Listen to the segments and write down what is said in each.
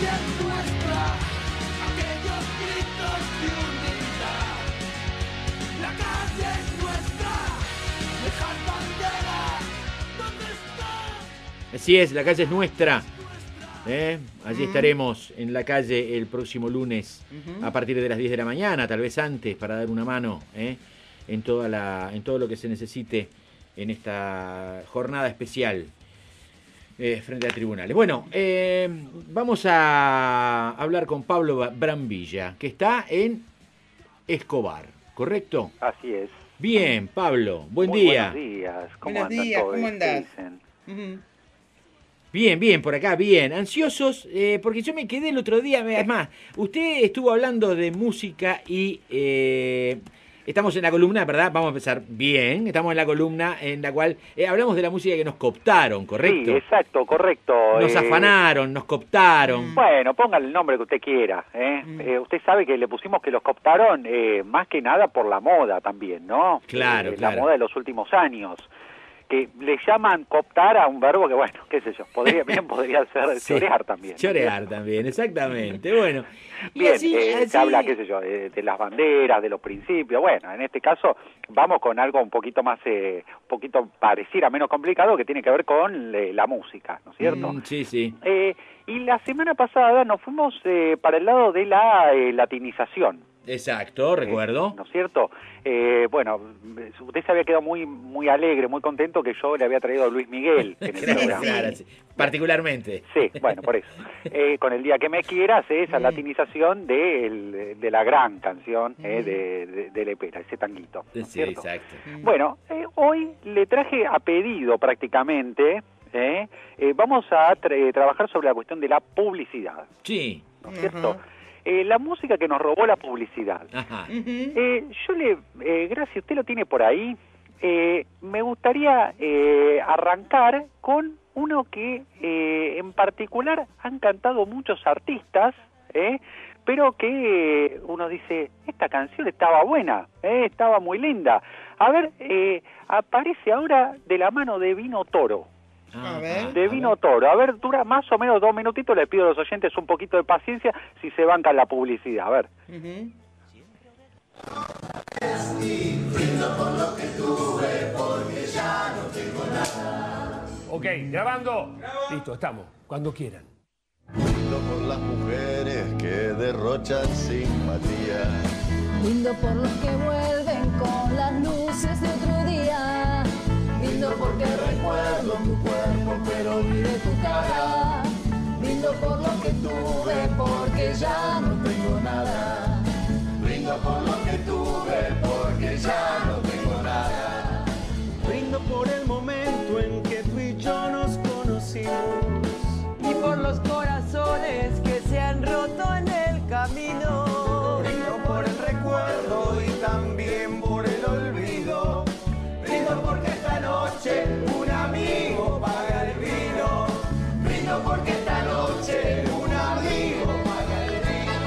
es nuestra, aquellos gritos de unidad. La calle es nuestra, dejar bandera, ¿dónde está? Así es, la calle es nuestra. Allí estaremos en la calle el próximo lunes a partir de las 10 de la mañana, tal vez antes, para dar una mano en todo lo que se necesite en esta jornada especial frente a tribunales. Bueno, vamos a hablar con Pablo Brambilla, que está en Escobar, ¿correcto? Así es. Bien, Pablo, buen Muy día. Buenos días. Buenos días, ¿cómo andás? Bien, por acá, bien. Ansiosos, porque yo me quedé el otro día, es más, usted estuvo hablando de música y estamos en la columna, ¿verdad? Vamos a empezar bien, estamos en la columna en la cual hablamos de la música que nos cooptaron, ¿correcto? Sí, exacto, correcto. Nos afanaron, nos cooptaron. Bueno, póngale el nombre que usted quiera. Usted sabe que le pusimos que los cooptaron más que nada por la moda también, ¿no? Claro, La moda de los últimos años. Que le llaman cooptar a un verbo que, bueno, qué sé yo, podría ser Sí, chorear también. Chorear también, exactamente. Bueno, y bien, así... se habla, qué sé yo, de las banderas, de los principios. Bueno, en este caso vamos con algo un poquito más, un poquito pareciera menos complicado, que tiene que ver con la música, ¿no es cierto? Sí, sí. Y la semana pasada nos fuimos para el lado de la latinización. Exacto, recuerdo. ¿No es cierto? Bueno, usted se había quedado muy alegre, muy contento que yo le había traído a Luis Miguel en el programa. Claro, sí. Particularmente. Sí, bueno, por eso. Con El Día que Me Quieras, esa latinización de la gran canción de Lepera, ese tanguito, ¿no es Sí, cierto? exacto. Bueno, hoy le traje a pedido prácticamente, vamos a trabajar sobre la cuestión de la publicidad. Sí. ¿No es cierto? La música que nos robó la publicidad. Ajá. Gracias, usted lo tiene por ahí. Me gustaría arrancar con uno que en particular han cantado muchos artistas, pero que uno dice, esta canción estaba buena, estaba muy linda. A ver, aparece ahora de la mano de Vino Toro. A ver. De Vino Toro. A ver, dura más o menos 2 minutitos. Les pido a los oyentes un poquito de paciencia si se bancan la publicidad. A ver. Ok, grabando. Listo, estamos. Cuando quieran. Brindo por las mujeres que derrochan simpatía. Brindo por los que vuelven con las luces de otro día. Brindo porque recuerdo tu cuerpo pero olvidé tu cara. Brindo por lo que tuve porque ya no tengo nada. Brindo por lo que tuve porque ya no tengo nada. Brindo por el momento en que tú y yo nos conocimos y por los corazones que se han roto en el camino. Brindo por el recuerdo y también por el olvido. Brindo porque esta noche un amigo paga el vino. Brindo porque esta noche un amigo paga el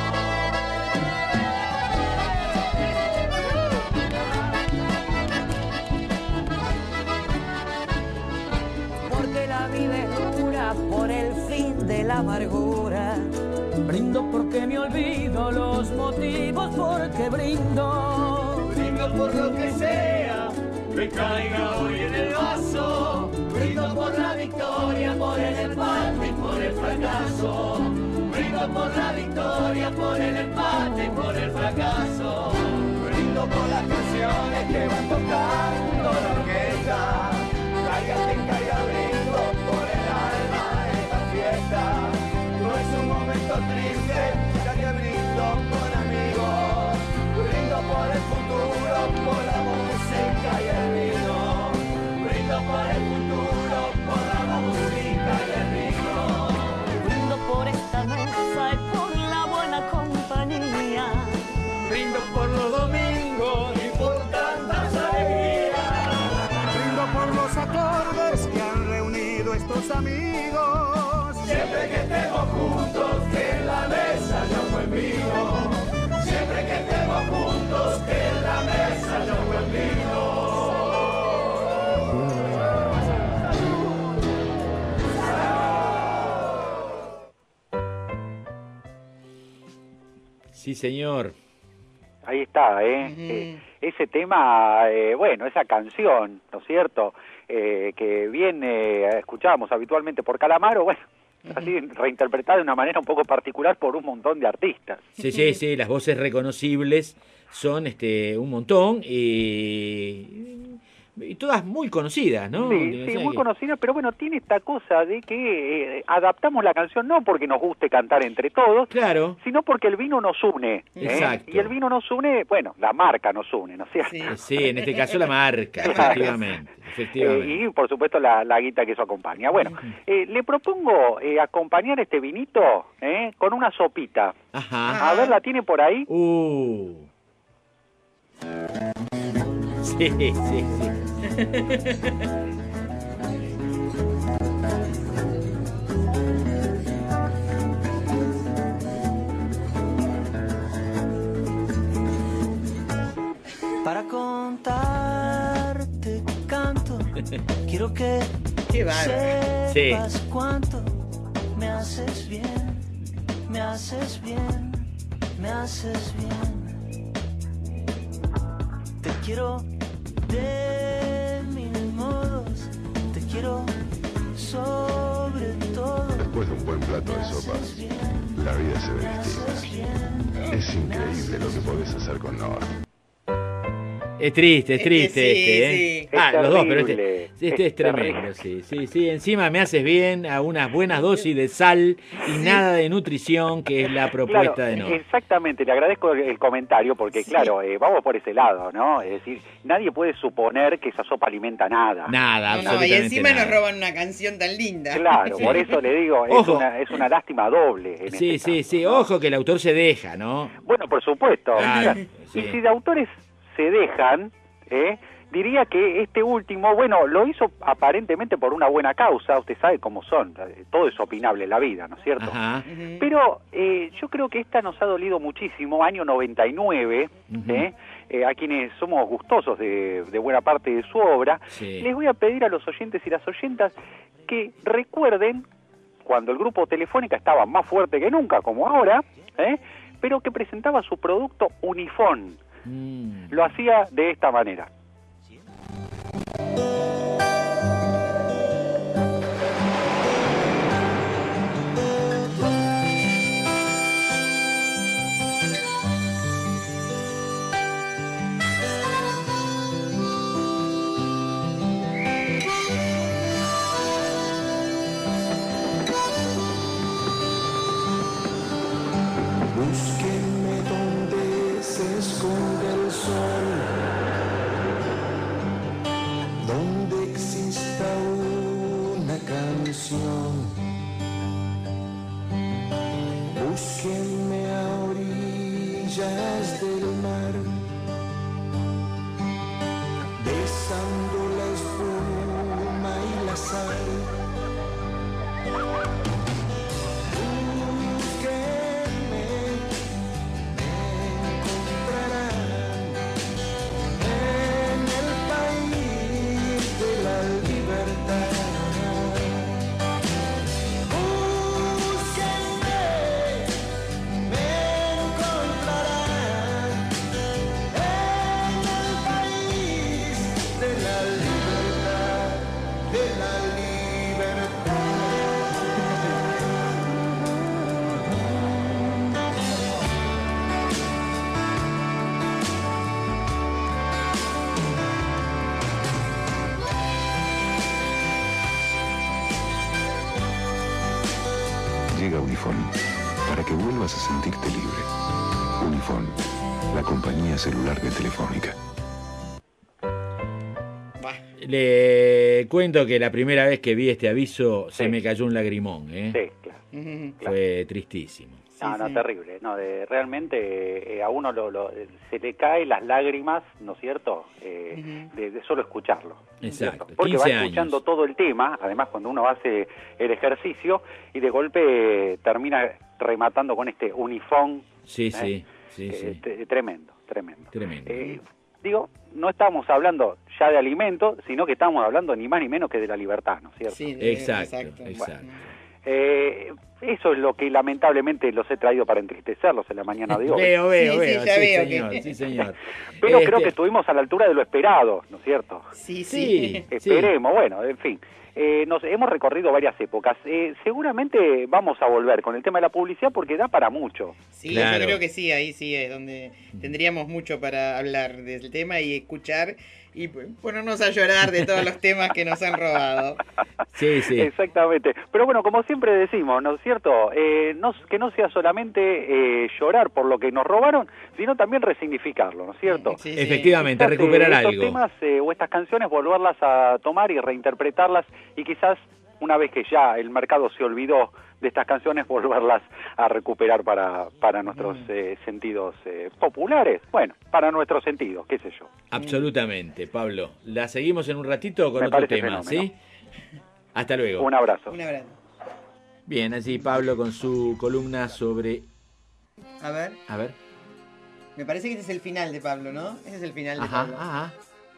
vino. Porque la vida es dura por el fin de la amargura. Brindo porque me olvido los motivos porque brindo. Brindo por lo que sea que caiga hoy en el vaso. Brindo por la victoria, por el empate y por el fracaso. Brindo por la victoria, por el empate y por el fracaso. Brindo por las canciones que van tocando la orquesta. Cáigate en caiga, brindo por el alma de esta fiesta. No es un momento triste, ya que brindo con amigos. Brindo por el futuro, por la música y el vino. Brindo por el futuro, por la música y el vino. Brindo por esta mesa y por la buena compañía. Brindo por los domingos y por tantas alegrías. Brindo por los acordes que han reunido estos amigos. Siempre que estemos juntos, que en la mesa yo buen vino. Siempre que estemos juntos, que en la mesa yo buen vino. Sí, señor. Ahí está, ese tema, bueno, esa canción, ¿no es cierto? Que viene, escuchábamos habitualmente por Calamaro, bueno, así reinterpretada de una manera un poco particular por un montón de artistas. Sí, las voces reconocibles son un montón y todas muy conocidas, ¿no? Sí, muy conocidas, pero bueno, tiene esta cosa de que adaptamos la canción no porque nos guste cantar entre todos, claro, sino porque el vino nos une. Exacto. Y el vino nos une, bueno, la marca nos une, ¿no es cierto? Sí, en este caso la marca, efectivamente. Y por supuesto la guita que eso acompaña. Bueno, le propongo acompañar este vinito con una sopita. Ajá. A ver, ¿la tiene por ahí? Sí. Para contarte canto, quiero que sepas cuánto me haces bien, me haces bien, me haces bien. Te quiero de mil modos, te quiero sobre todo. Después de un buen plato de sopa, la vida se ve distinta. Es increíble lo que podés hacer con Nor. Es triste sí. Los dos, pero este es tremendo, sí. Encima me haces bien a unas buenas dosis de sal y nada de nutrición, que es la propuesta de Nor. Exactamente, le agradezco el comentario, porque claro, vamos por ese lado, ¿no? Es decir, nadie puede suponer que esa sopa alimenta nada. Nada, absolutamente y encima nada. nos roban una canción tan linda. Claro, por eso le digo, es una lástima doble. Sí, ojo que el autor se deja, ¿no? Bueno, por supuesto. Claro, y si de autores se dejan, diría que este último, bueno, lo hizo aparentemente por una buena causa, usted sabe cómo son, todo es opinable en la vida, ¿no es cierto? Ajá. Pero yo creo que esta nos ha dolido muchísimo, año 99, a quienes somos gustosos de buena parte de su obra, les voy a pedir a los oyentes y las oyentas que recuerden cuando el grupo Telefónica estaba más fuerte que nunca, como ahora, pero que presentaba su producto Unifón. Lo hacía de esta manera. Búsquenme donde se esconde el sol, donde exista una canción. Búsquenme a orillas del mar, besando la espuma y la sal. Llega Unifón, para que vuelvas a sentirte libre. Unifón, la compañía celular de Telefónica. Le cuento que la primera vez que vi este aviso se me cayó un lagrimón, Sí, claro. Fue tristísimo. No, terrible. No, realmente a uno se le caen las lágrimas, ¿no es cierto? De solo escucharlo. Exacto. Porque va escuchando todo el tema, además cuando uno hace el ejercicio y de golpe termina rematando con este Unifón. Sí. Tremendo. Digo, no estamos hablando ya de alimento, sino que estamos hablando ni más ni menos que de la libertad, ¿no es cierto? Sí, exacto. Bueno, eso es lo que lamentablemente los he traído para entristecerlos en la mañana de hoy. Veo, Sí, ya veo señor, que- sí, señor. Pero creo que estuvimos a la altura de lo esperado, ¿no es cierto? Sí. Esperemos, bueno, en fin. Nos hemos recorrido varias épocas. Seguramente vamos a volver con el tema de la publicidad porque da para mucho. Sí, yo creo que sí, ahí sí es donde tendríamos mucho para hablar del tema y escuchar y ponernos a llorar de todos los temas que nos han robado. Sí, sí. Exactamente. Pero bueno, como siempre decimos, ¿no es cierto? Que no sea solamente llorar por lo que nos robaron, sino también resignificarlo, ¿no es cierto? Sí, sí. Efectivamente, Quizás, recuperar estos algo. temas o estas canciones, volverlas a tomar y reinterpretarlas y quizás una vez que ya el mercado se olvidó de estas canciones, volverlas a recuperar para nuestros sentidos populares. Bueno, para nuestros sentidos, qué sé yo. Absolutamente, Pablo. La seguimos en un ratito con Me otro parece tema, fenómeno. ¿sí? Hasta luego. Un abrazo. Un abrazo. Bien, así Pablo con su columna sobre... A ver, A ver. me parece que ese es el final de Pablo, ¿no? Ese es el final de Ajá, Pablo. ajá.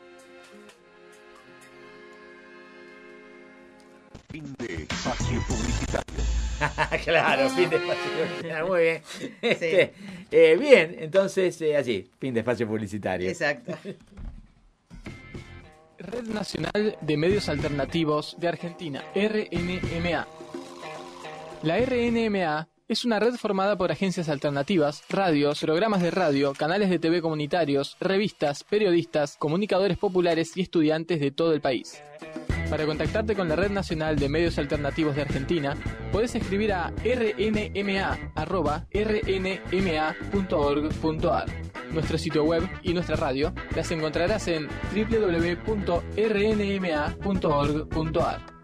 Fin de espacio publicitario. Claro, fin de espacio publicitario. Muy bien. Bien, entonces así, fin de espacio publicitario. Exacto. Red Nacional de Medios Alternativos de Argentina, RNMA. La RNMA es una red formada por agencias alternativas, radios, programas de radio, canales de TV comunitarios, revistas, periodistas, comunicadores populares y estudiantes de todo el país. Para contactarte con la Red Nacional de Medios Alternativos de Argentina, podés escribir a rnma@rnma.org.ar. Nuestro sitio web y nuestra radio las encontrarás en www.rnma.org.ar.